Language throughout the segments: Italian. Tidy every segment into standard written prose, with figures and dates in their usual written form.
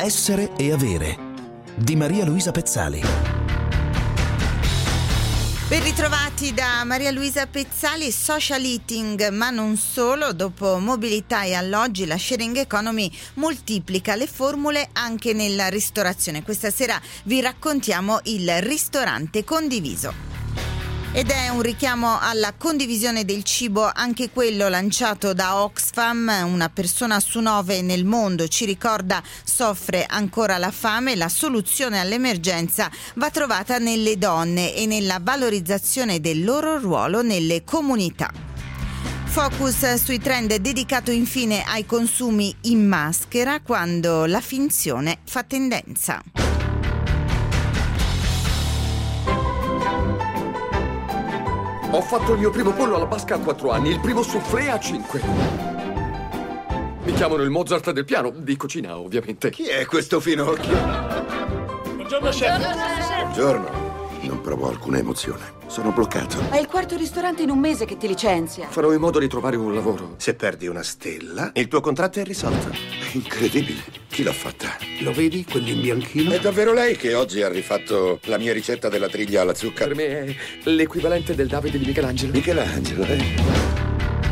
Essere e avere di Maria Luisa Pezzali. Ben ritrovati da Maria Luisa Pezzali. Social eating, ma non solo. Dopo mobilità e alloggi, la sharing economy moltiplica le formule anche nella ristorazione. Questa sera vi raccontiamo il ristorante condiviso. Ed è un richiamo alla condivisione del cibo, anche quello lanciato da Oxfam. Una persona su 9 nel mondo, ci ricorda, soffre ancora la fame. La soluzione all'emergenza va trovata nelle donne e nella valorizzazione del loro ruolo nelle comunità. Focus sui trend dedicato infine ai consumi in maschera, quando la finzione fa tendenza. Ho fatto il mio primo pollo alla basca a 4 anni, il primo soufflé a 5. Mi chiamano il Mozart del piano, di cucina ovviamente. Chi è questo finocchio? Buongiorno, chef. Buongiorno. Non provo alcuna emozione. Sono bloccato. È il quarto ristorante in un mese che ti licenzia. Farò in modo di trovare un lavoro. Se perdi una stella, il tuo contratto è risolto. Incredibile. Chi l'ha fatta? Lo vedi, quell'in bianchino? È davvero lei che oggi ha rifatto la mia ricetta della triglia alla zucca? Per me è l'equivalente del Davide di Michelangelo. Michelangelo, eh?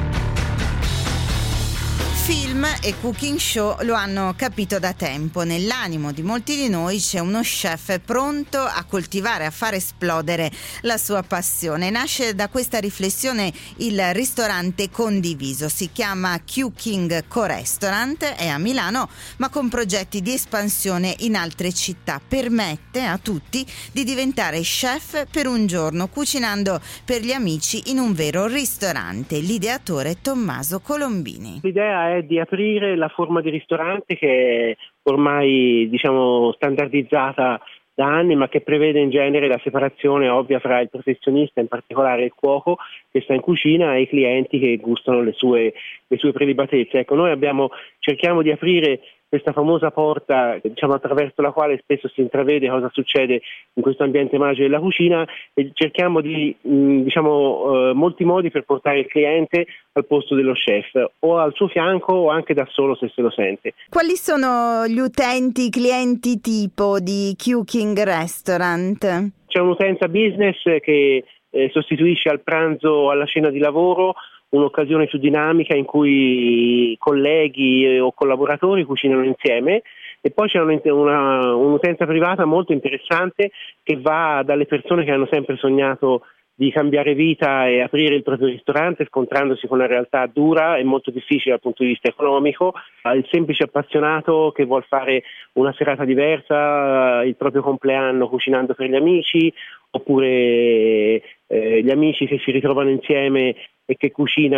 Film e cooking show lo hanno capito da tempo. Nell'animo di molti di noi c'è uno chef pronto a coltivare, a far esplodere la sua passione. Nasce da questa riflessione il ristorante condiviso. Si chiama Q-King Co-Restaurant, è a Milano, ma con progetti di espansione in altre città. Permette a tutti di diventare chef per un giorno, cucinando per gli amici in un vero ristorante. L'ideatore Tommaso Colombini. L'idea è di aprire la forma di ristorante che è ormai, standardizzata da anni, ma che prevede in genere la separazione ovvia fra il professionista, in particolare il cuoco che sta in cucina, e i clienti che gustano le sue prelibatezze. Ecco, noi cerchiamo di aprire questa famosa porta, attraverso la quale spesso si intravede cosa succede in questo ambiente magico della cucina, e cerchiamo di, molti modi per portare il cliente al posto dello chef, o al suo fianco o anche da solo se se lo sente. Quali sono gli utenti, i clienti tipo di Q-King Restaurant? C'è un'utenza business che sostituisce al pranzo o alla cena di lavoro un'occasione più dinamica in cui colleghi o collaboratori cucinano insieme, e poi c'è un'utenza privata molto interessante che va dalle persone che hanno sempre sognato di cambiare vita e aprire il proprio ristorante, scontrandosi con una realtà dura e molto difficile dal punto di vista economico, al semplice appassionato che vuol fare una serata diversa, il proprio compleanno cucinando per gli amici, oppure gli amici che si ritrovano insieme e che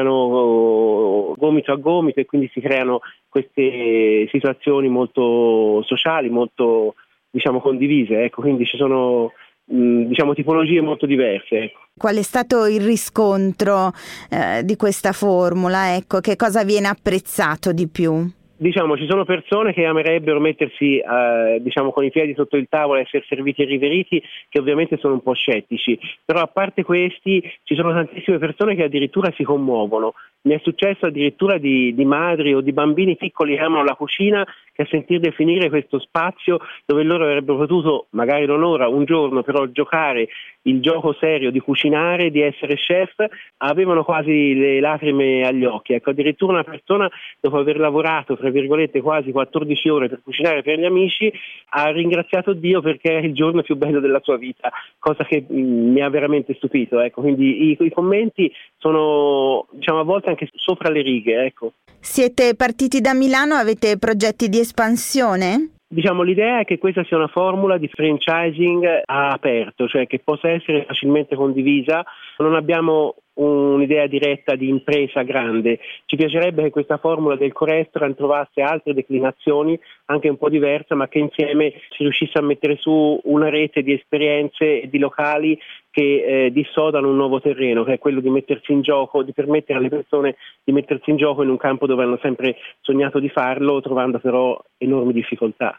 cucinano gomito a gomito, e quindi si creano queste situazioni molto sociali, molto condivise. Ecco, quindi ci sono tipologie molto diverse. Ecco. Qual è stato il riscontro di questa formula? Ecco, che cosa viene apprezzato di più? Ci sono persone che amerebbero mettersi con i piedi sotto il tavolo e essere serviti e riveriti, che ovviamente sono un po' scettici, però a parte questi ci sono tantissime persone che addirittura si commuovono. Mi è successo addirittura di madri o di bambini piccoli che amano la cucina, che a sentir definire questo spazio dove loro avrebbero potuto, magari non ora, un giorno, però giocare il gioco serio di cucinare, di essere chef, avevano quasi le lacrime agli occhi. Ecco, addirittura una persona, dopo aver lavorato, tra virgolette, quasi 14 ore per cucinare per gli amici, ha ringraziato Dio perché era il giorno più bello della sua vita, cosa che mi ha veramente stupito. Ecco, quindi i commenti sono, a volte anche sopra le righe. Ecco. Siete partiti da Milano, avete progetti di espansione? L'idea è che questa sia una formula di franchising aperto, cioè che possa essere facilmente condivisa. Non abbiamo un'idea diretta di impresa grande. Ci piacerebbe che questa formula del co-restaurant trovasse altre declinazioni, anche un po' diverse, ma che insieme si riuscisse a mettere su una rete di esperienze e di locali che dissodano un nuovo terreno, che è quello di mettersi in gioco, di permettere alle persone di mettersi in gioco in un campo dove hanno sempre sognato di farlo, trovando però enormi difficoltà.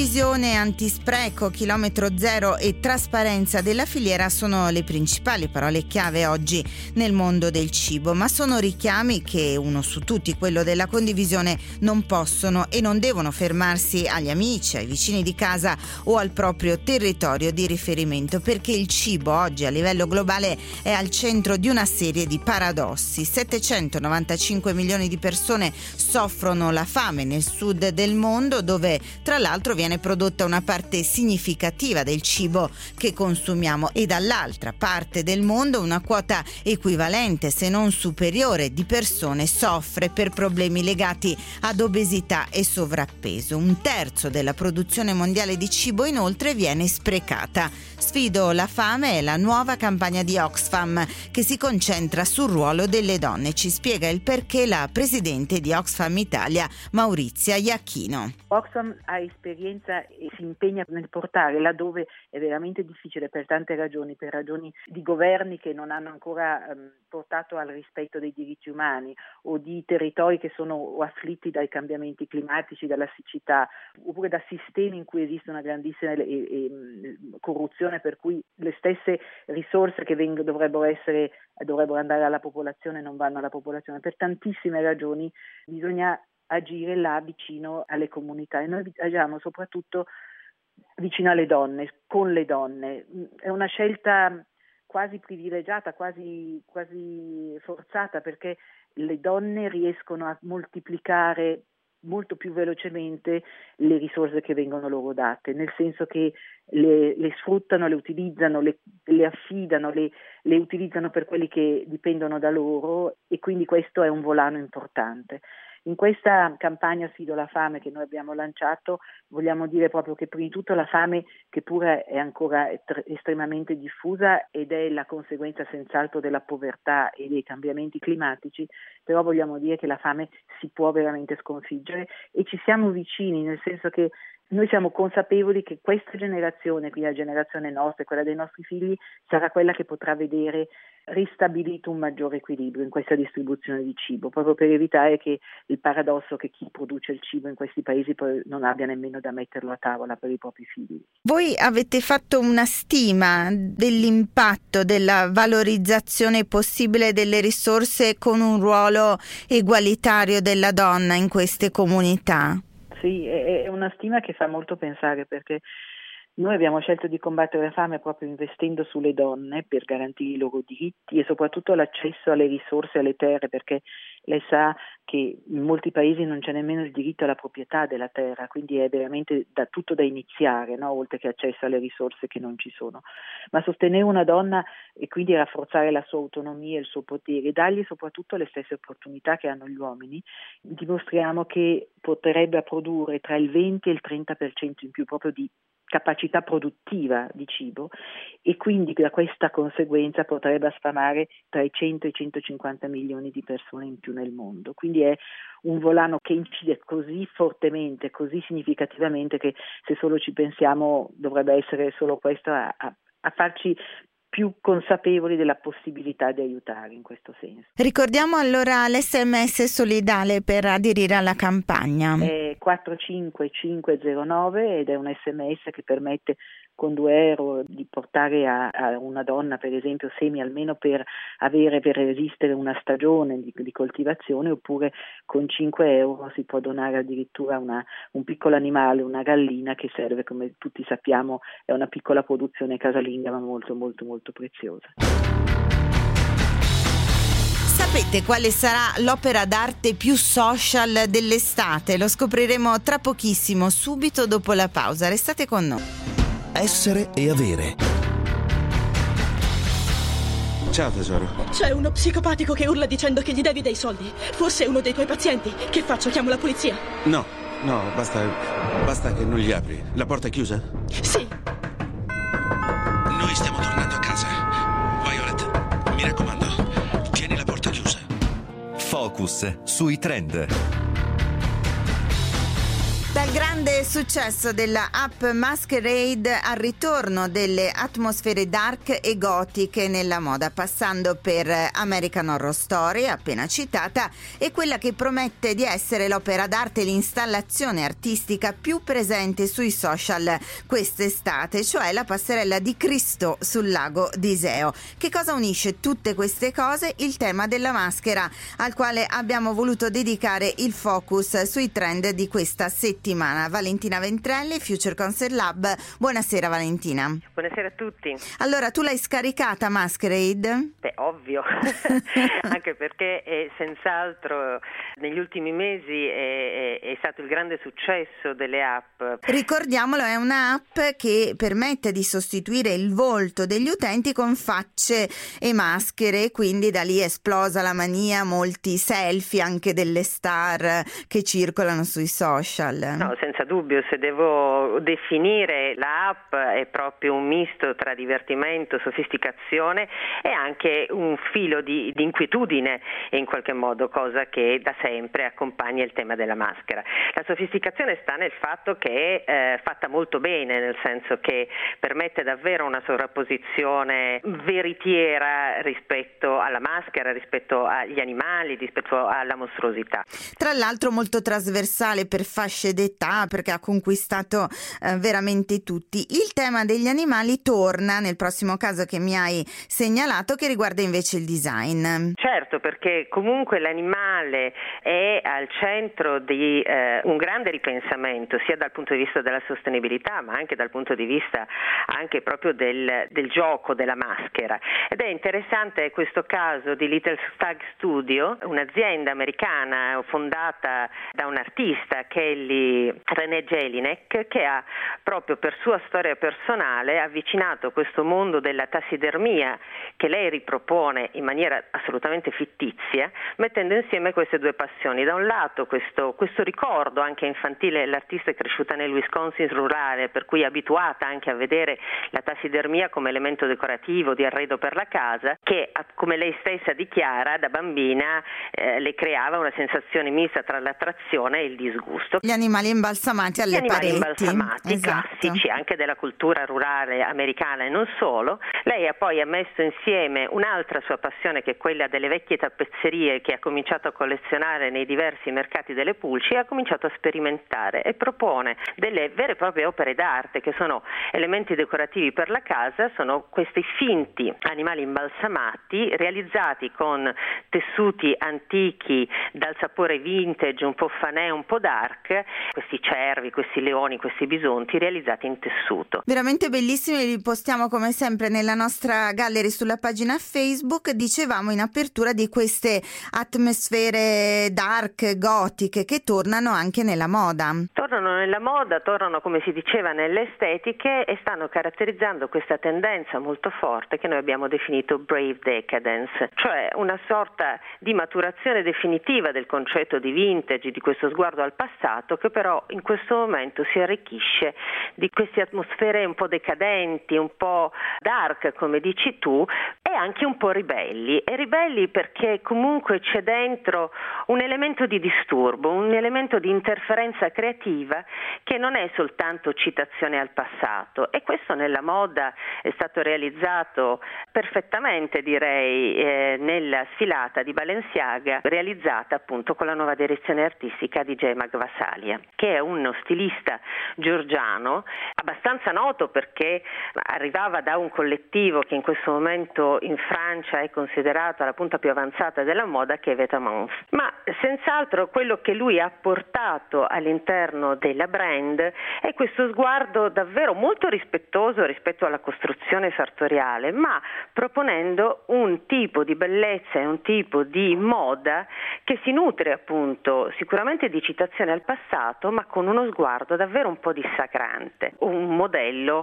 Condivisione, antispreco, chilometro zero e trasparenza della filiera sono le principali parole chiave oggi nel mondo del cibo, ma sono richiami che, uno su tutti, quello della condivisione, non possono e non devono fermarsi agli amici, ai vicini di casa o al proprio territorio di riferimento, perché il cibo oggi a livello globale è al centro di una serie di paradossi. 795 milioni di persone soffrono la fame nel sud del mondo, dove tra l'altro viene prodotta una parte significativa del cibo che consumiamo, e dall'altra parte del mondo una quota equivalente, se non superiore, di persone soffre per problemi legati ad obesità e sovrappeso. Un terzo della produzione mondiale di cibo inoltre viene sprecata. Sfido la fame è la nuova campagna di Oxfam che si concentra sul ruolo delle donne. Ci spiega il perché la presidente di Oxfam Italia, Maurizia Iachino. Oxfam ha esperienza e si impegna nel portare laddove è veramente difficile per tante ragioni, per ragioni di governi che non hanno ancora portato al rispetto dei diritti umani, o di territori che sono afflitti dai cambiamenti climatici, dalla siccità, oppure da sistemi in cui esiste una grandissima corruzione, per cui le stesse risorse che dovrebbero andare alla popolazione non vanno alla popolazione. Per tantissime ragioni bisogna agire là vicino alle comunità, e noi agiamo soprattutto vicino alle donne, con le donne. È una scelta quasi privilegiata, quasi forzata, perché le donne riescono a moltiplicare molto più velocemente le risorse che vengono loro date, nel senso che le sfruttano, le utilizzano, le affidano, le utilizzano per quelli che dipendono da loro, e quindi questo è un volano importante. In questa campagna Sfido la fame che noi abbiamo lanciato vogliamo dire proprio che prima di tutto la fame, che pure è ancora estremamente diffusa ed è la conseguenza senz'altro della povertà e dei cambiamenti climatici, però vogliamo dire che la fame si può veramente sconfiggere, e ci siamo vicini, nel senso che noi siamo consapevoli che questa generazione, quindi la generazione nostra e quella dei nostri figli, sarà quella che potrà vedere ristabilito un maggiore equilibrio in questa distribuzione di cibo, proprio per evitare che il paradosso che chi produce il cibo in questi paesi poi non abbia nemmeno da metterlo a tavola per i propri figli. Voi avete fatto una stima dell'impatto della valorizzazione possibile delle risorse con un ruolo egualitario della donna in queste comunità? Sì, è una stima che fa molto pensare, perché noi abbiamo scelto di combattere la fame proprio investendo sulle donne per garantire i loro diritti e soprattutto l'accesso alle risorse, alle terre, perché lei sa che in molti paesi non c'è nemmeno il diritto alla proprietà della terra, quindi è veramente tutto da iniziare, no? Oltre che accesso alle risorse che non ci sono. Ma sostenere una donna e quindi rafforzare la sua autonomia e il suo potere, dargli soprattutto le stesse opportunità che hanno gli uomini, dimostriamo che potrebbe produrre tra il 20 e il 30% in più proprio di capacità produttiva di cibo, e quindi da questa conseguenza potrebbe affamare tra i 100 e i 150 milioni di persone in più nel mondo. Quindi è un volano che incide così fortemente, così significativamente, che se solo ci pensiamo dovrebbe essere solo questo a farci più consapevoli della possibilità di aiutare in questo senso. Ricordiamo allora l'SMS solidale per aderire alla campagna. È 45509 ed è un SMS che permette con €2 di portare a una donna, per esempio, semi almeno per resistere una stagione di coltivazione, oppure con €5 si può donare addirittura un piccolo animale, una gallina, che serve, come tutti sappiamo, è una piccola produzione casalinga ma molto molto molto preziosa. Sapete quale sarà l'opera d'arte più social dell'estate? Lo scopriremo tra pochissimo, subito dopo la pausa. Restate con noi. Essere e avere. Ciao tesoro. C'è uno psicopatico che urla dicendo che gli devi dei soldi. Forse è uno dei tuoi pazienti. Che faccio? Chiamo la polizia? No, basta che non gli apri. La porta è chiusa? Sì. Noi stiamo tornando a casa. Violet, mi raccomando, tieni la porta chiusa. Focus sui trend. Dal grande Grande successo della app Masquerade al ritorno delle atmosfere dark e gotiche nella moda, passando per American Horror Story, appena citata, e quella che promette di essere l'opera d'arte e l'installazione artistica più presente sui social quest'estate, cioè la passerella di Cristo sul lago di Iseo. Che cosa unisce tutte queste cose? Il tema della maschera, al quale abbiamo voluto dedicare il focus sui trend di questa settimana. Valentina Ventrelli, Future Concert Lab. Buonasera Valentina. Buonasera a tutti. Allora, tu l'hai scaricata Masquerade? Beh, ovvio, anche perché senz'altro negli ultimi mesi è stato il grande successo delle app. Ricordiamolo, è un'app che permette di sostituire il volto degli utenti con facce e maschere, quindi da lì è esplosa la mania, molti selfie anche delle star che circolano sui social. No, senza dubbio, se devo definire l'app è proprio un misto tra divertimento, sofisticazione e anche un filo di inquietudine in qualche modo, cosa che da sempre accompagna il tema della maschera. La sofisticazione sta nel fatto che è fatta molto bene, nel senso che permette davvero una sovrapposizione veritiera rispetto alla maschera, rispetto agli animali, rispetto alla mostruosità. Tra l'altro molto trasversale per fasce d'età, perché ha conquistato veramente tutti. Il tema degli animali torna nel prossimo caso che mi hai segnalato, che riguarda invece il design. Certo, perché comunque l'animale è al centro di un grande ripensamento, sia dal punto di vista della sostenibilità, ma anche dal punto di vista anche proprio del gioco, della maschera. Ed è interessante questo caso di Little Stag Studio, un'azienda americana fondata da un artista, Kelly René Jelinek, che ha proprio per sua storia personale avvicinato questo mondo della tassidermia, che lei ripropone in maniera assolutamente fittizia, mettendo insieme queste due passioni. Da un lato questo ricordo anche infantile, l'artista è cresciuta nel Wisconsin rurale, per cui è abituata anche a vedere la tassidermia come elemento decorativo, di arredo per la casa, che come lei stessa dichiara, da bambina le creava una sensazione mista tra l'attrazione e il disgusto. Gli animali imbalsamati alle pareti. Gli animali imbalsamati, esatto, classici anche della cultura rurale americana e non solo. Lei poi ha messo insieme un'altra sua passione, che è quella delle vecchie tappezzerie, che ha cominciato a collezionare nei diversi mercati delle pulci, e ha cominciato a sperimentare e propone delle vere e proprie opere d'arte che sono elementi decorativi per la casa. Sono questi finti animali imbalsamati realizzati con tessuti antichi dal sapore vintage, un po' fanè, un po' dark, questi cervi, questi leoni, questi bisonti realizzati in tessuto. Veramente bellissimi, li postiamo come sempre nella nostra gallery sulla pagina Facebook. Dicevamo in apertura di queste atmosfere dark, gotiche, che tornano anche nella moda. Tornano nella moda, tornano, come si diceva, nelle estetiche, e stanno caratterizzando questa tendenza molto forte che noi abbiamo definito brave decadence, cioè una sorta di maturazione definitiva del concetto di vintage, di questo sguardo al passato, che però in questo momento si arricchisce di queste atmosfere un po' decadenti, un po' dark, come dici tu, e anche un po' ribelli. E ribelli perché comunque c'è dentro un elemento di disturbo, un elemento di interferenza creativa che non è soltanto citazione al passato, e questo nella moda è stato realizzato perfettamente, direi, nella sfilata di Balenciaga, realizzata appunto con la nuova direzione artistica di Jay Magvasalia, che è uno stilista georgiano abbastanza noto perché arrivava da un collettivo che in questo momento in Francia è considerato la punta più avanzata della moda, che è Vetements. Ma senz'altro quello che lui ha portato all'interno della brand è questo sguardo davvero molto rispettoso rispetto alla costruzione sartoriale, ma proponendo un tipo di bellezza e un tipo di moda che si nutre appunto sicuramente di citazione al passato, ma con uno sguardo davvero un po' dissacrante, un modello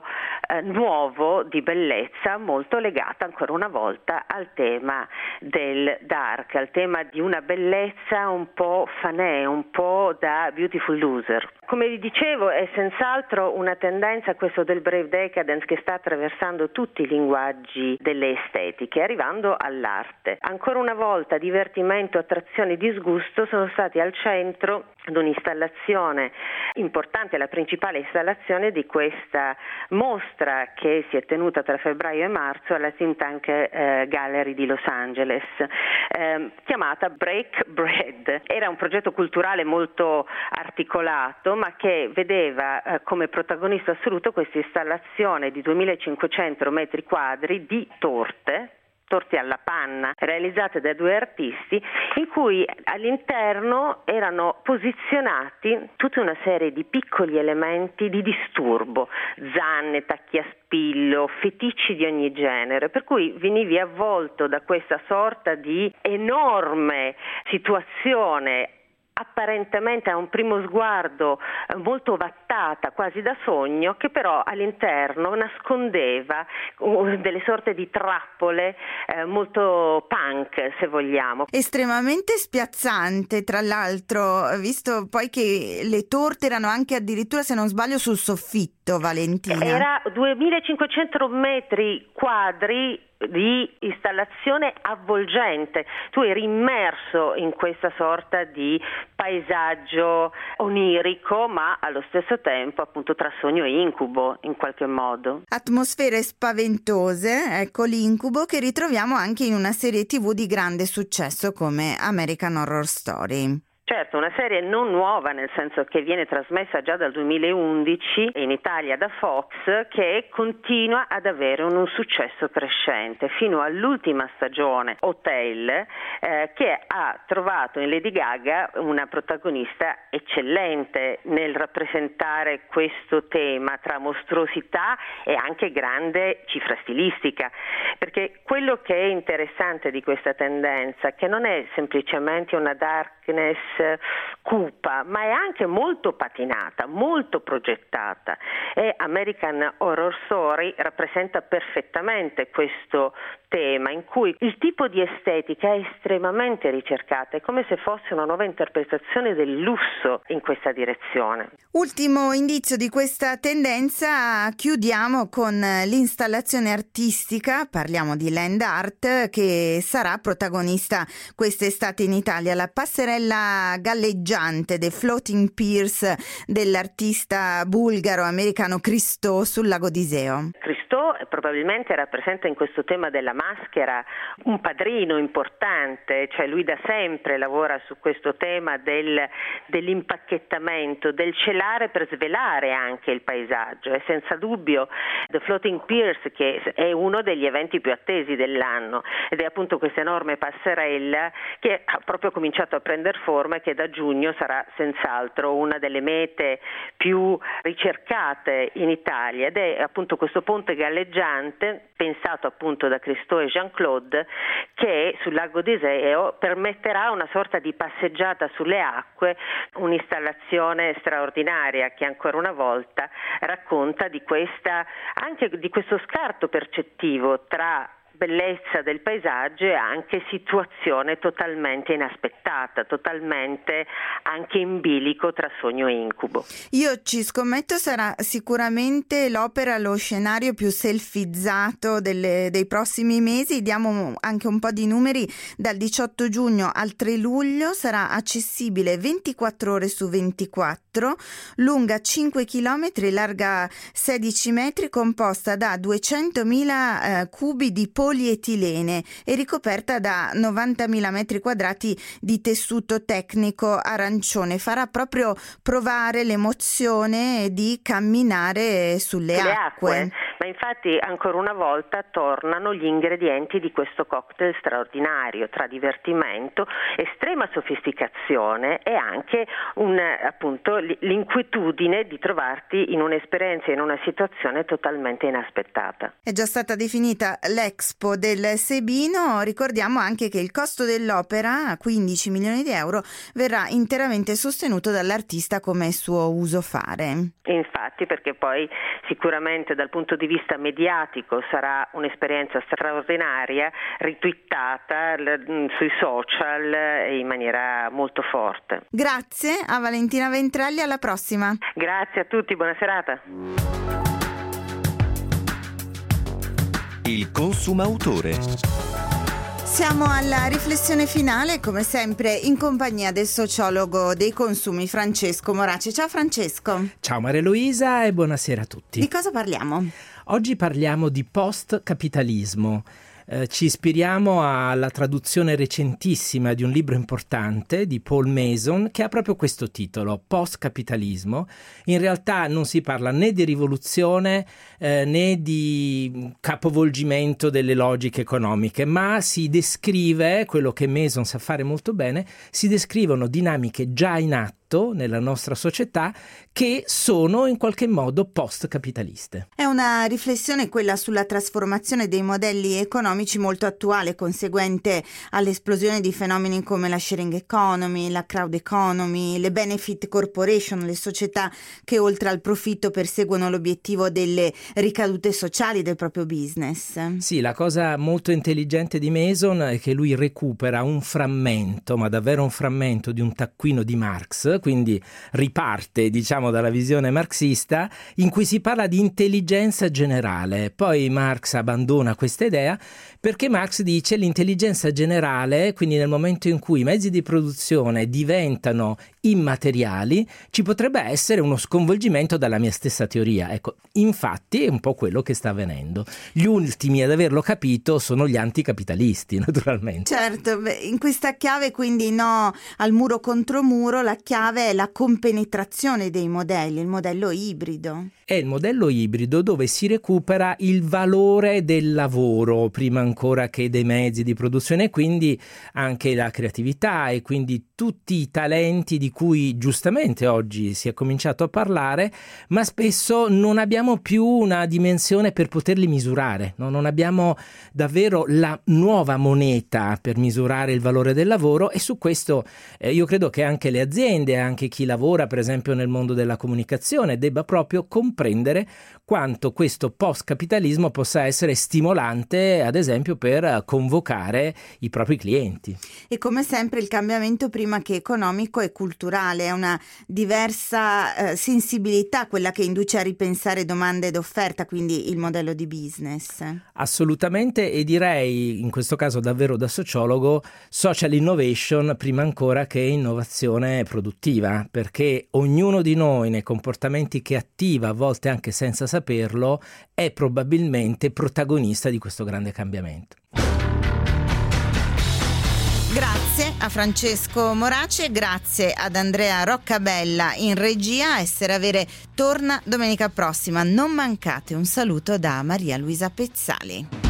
nuovo di bellezza molto legata ancora una volta al tema del dark, al tema di una bellezza un po' fanè, un po' da Beautiful Loser. Come vi dicevo, è senz'altro una tendenza, questo del Brave Decadence, che sta attraversando tutti i linguaggi delle estetiche, arrivando all'arte. Ancora una volta divertimento, attrazione, disgusto sono stati al centro di un'installazione importante, la principale installazione di questa mostra che si è tenuta tra febbraio e marzo alla Think Tank Gallery di Los Angeles, chiamata Break Bread. Era un progetto culturale molto articolato, ma che vedeva come protagonista assoluto questa installazione di 2500 metri quadri di torte alla panna, realizzate da 2 artisti, in cui all'interno erano posizionati tutta una serie di piccoli elementi di disturbo, zanne, tacchi a spillo, feticci di ogni genere, per cui venivi avvolto da questa sorta di enorme situazione apparentemente a un primo sguardo molto ovattata, quasi da sogno, che però all'interno nascondeva delle sorte di trappole molto punk, se vogliamo. Estremamente spiazzante, tra l'altro, visto poi che le torte erano anche addirittura, se non sbaglio, sul soffitto, Valentina. Era 2500 metri quadri di installazione avvolgente. Tu eri immerso in questa sorta di paesaggio onirico, ma allo stesso tempo appunto tra sogno e incubo, in qualche modo. Atmosfere spaventose, ecco l'incubo che ritroviamo anche in una serie TV di grande successo come American Horror Story. Certo, una serie non nuova, nel senso che viene trasmessa già dal 2011 in Italia da Fox, che continua ad avere un successo crescente fino all'ultima stagione, Hotel, che ha trovato in Lady Gaga una protagonista eccellente nel rappresentare questo tema tra mostruosità e anche grande cifra stilistica, perché quello che è interessante di questa tendenza, che non è semplicemente una darkness cupa, ma è anche molto patinata, molto progettata, e American Horror Story rappresenta perfettamente questo tema, in cui il tipo di estetica è estremamente ricercata, è come se fosse una nuova interpretazione del lusso in questa direzione. Ultimo indizio di questa tendenza, chiudiamo con l'installazione artistica, parliamo di land art, che sarà protagonista quest'estate in Italia, la passerella galleggiante The Floating Piers dell'artista bulgaro-americano Christo sul lago d'Iseo. Christo probabilmente rappresenta in questo tema della maschera un padrino importante, cioè lui da sempre lavora su questo tema dell'impacchettamento, del celare per svelare anche il paesaggio, e senza dubbio The Floating Piers, che è uno degli eventi più attesi dell'anno, ed è appunto questa enorme passerella che ha proprio cominciato a prendere forma e che da giugno sarà senz'altro una delle mete più ricercate in Italia, ed è appunto questo ponte galleggiante pensato appunto da Christo e Jean-Claude, che sul lago d'Iseo permetterà una sorta di passeggiata sulle acque, un'installazione straordinaria che ancora una volta racconta di questo scarto percettivo tra bellezza del paesaggio e anche situazione totalmente inaspettata, totalmente anche in bilico tra sogno e incubo. Io ci scommetto sarà sicuramente l'opera, lo scenario più selfizzato dei prossimi mesi. Diamo anche un po' di numeri: dal 18 giugno al 3 luglio sarà accessibile 24 ore su 24, lunga 5 km, larga 16 metri, composta da 200.000 cubi di polietilene e ricoperta da 90.000 metri quadrati di tessuto tecnico arancione. Farà proprio provare l'emozione di camminare sulle acque. Ma infatti ancora una volta tornano gli ingredienti di questo cocktail straordinario, tra divertimento, estrema sofisticazione e anche appunto l'inquietudine di trovarti in un'esperienza, in una situazione totalmente inaspettata. È già stata definita l'Expo del Sebino. Ricordiamo anche che il costo dell'opera, 15 milioni di euro, verrà interamente sostenuto dall'artista come suo uso fare. Infatti, perché poi sicuramente dal punto di vista mediatico sarà un'esperienza straordinaria, ritwittata sui social in maniera molto forte. Grazie a Valentina Ventrelli, alla prossima. Grazie a tutti, buona serata. Il consumautore. Siamo alla riflessione finale, come sempre in compagnia del sociologo dei consumi Francesco Morace. Ciao Francesco. Ciao Maria Luisa e buonasera a tutti. Di cosa parliamo? Oggi parliamo di post-capitalismo. Ci ispiriamo alla traduzione recentissima di un libro importante di Paul Mason che ha proprio questo titolo, Post-capitalismo. In realtà non si parla né di rivoluzione né di capovolgimento delle logiche economiche, ma si descrive, quello che Mason sa fare molto bene, si descrivono dinamiche già in atto nella nostra società che sono in qualche modo post-capitaliste. È una riflessione quella sulla trasformazione dei modelli economici molto attuale, conseguente all'esplosione di fenomeni come la sharing economy, la crowd economy, le benefit corporation, le società che oltre al profitto perseguono l'obiettivo delle ricadute sociali del proprio business. Sì, la cosa molto intelligente di Mason è che lui recupera un frammento, ma davvero un frammento di un taccuino di Marx, quindi riparte, diciamo, dalla visione marxista, in cui si parla di intelligenza generale. Poi Marx abbandona questa idea perché Marx dice l'intelligenza generale, quindi nel momento in cui i mezzi di produzione diventano immateriali, ci potrebbe essere uno sconvolgimento dalla mia stessa teoria. Ecco, infatti è un po' quello che sta avvenendo. Gli ultimi ad averlo capito sono gli anticapitalisti, naturalmente. Certo, in questa chiave quindi no al muro contro muro, la chiave è la compenetrazione dei modelli, il modello ibrido. È il modello ibrido dove si recupera il valore del lavoro prima ancora che dei mezzi di produzione, quindi anche la creatività e quindi tutti i talenti di cui giustamente oggi si è cominciato a parlare, ma spesso non abbiamo più una dimensione per poterli misurare, no? Non abbiamo davvero la nuova moneta per misurare il valore del lavoro, e su questo io credo che anche le aziende, anche chi lavora per esempio nel mondo della comunicazione debba proprio comprendere quanto questo post-capitalismo possa essere stimolante, ad esempio, per convocare i propri clienti. E come sempre il cambiamento prima che economico è culturale, è una diversa sensibilità quella che induce a ripensare domanda ed offerta, quindi il modello di business. Assolutamente, e direi in questo caso davvero da sociologo social innovation prima ancora che innovazione produttiva, perché ognuno di noi nei comportamenti che attiva, a volte anche senza saperlo, è probabilmente protagonista di questo grande cambiamento. Grazie a Francesco Morace, grazie ad Andrea Roccabella in regia. Essere Avere torna domenica prossima, non mancate. Un saluto da Maria Luisa Pezzali.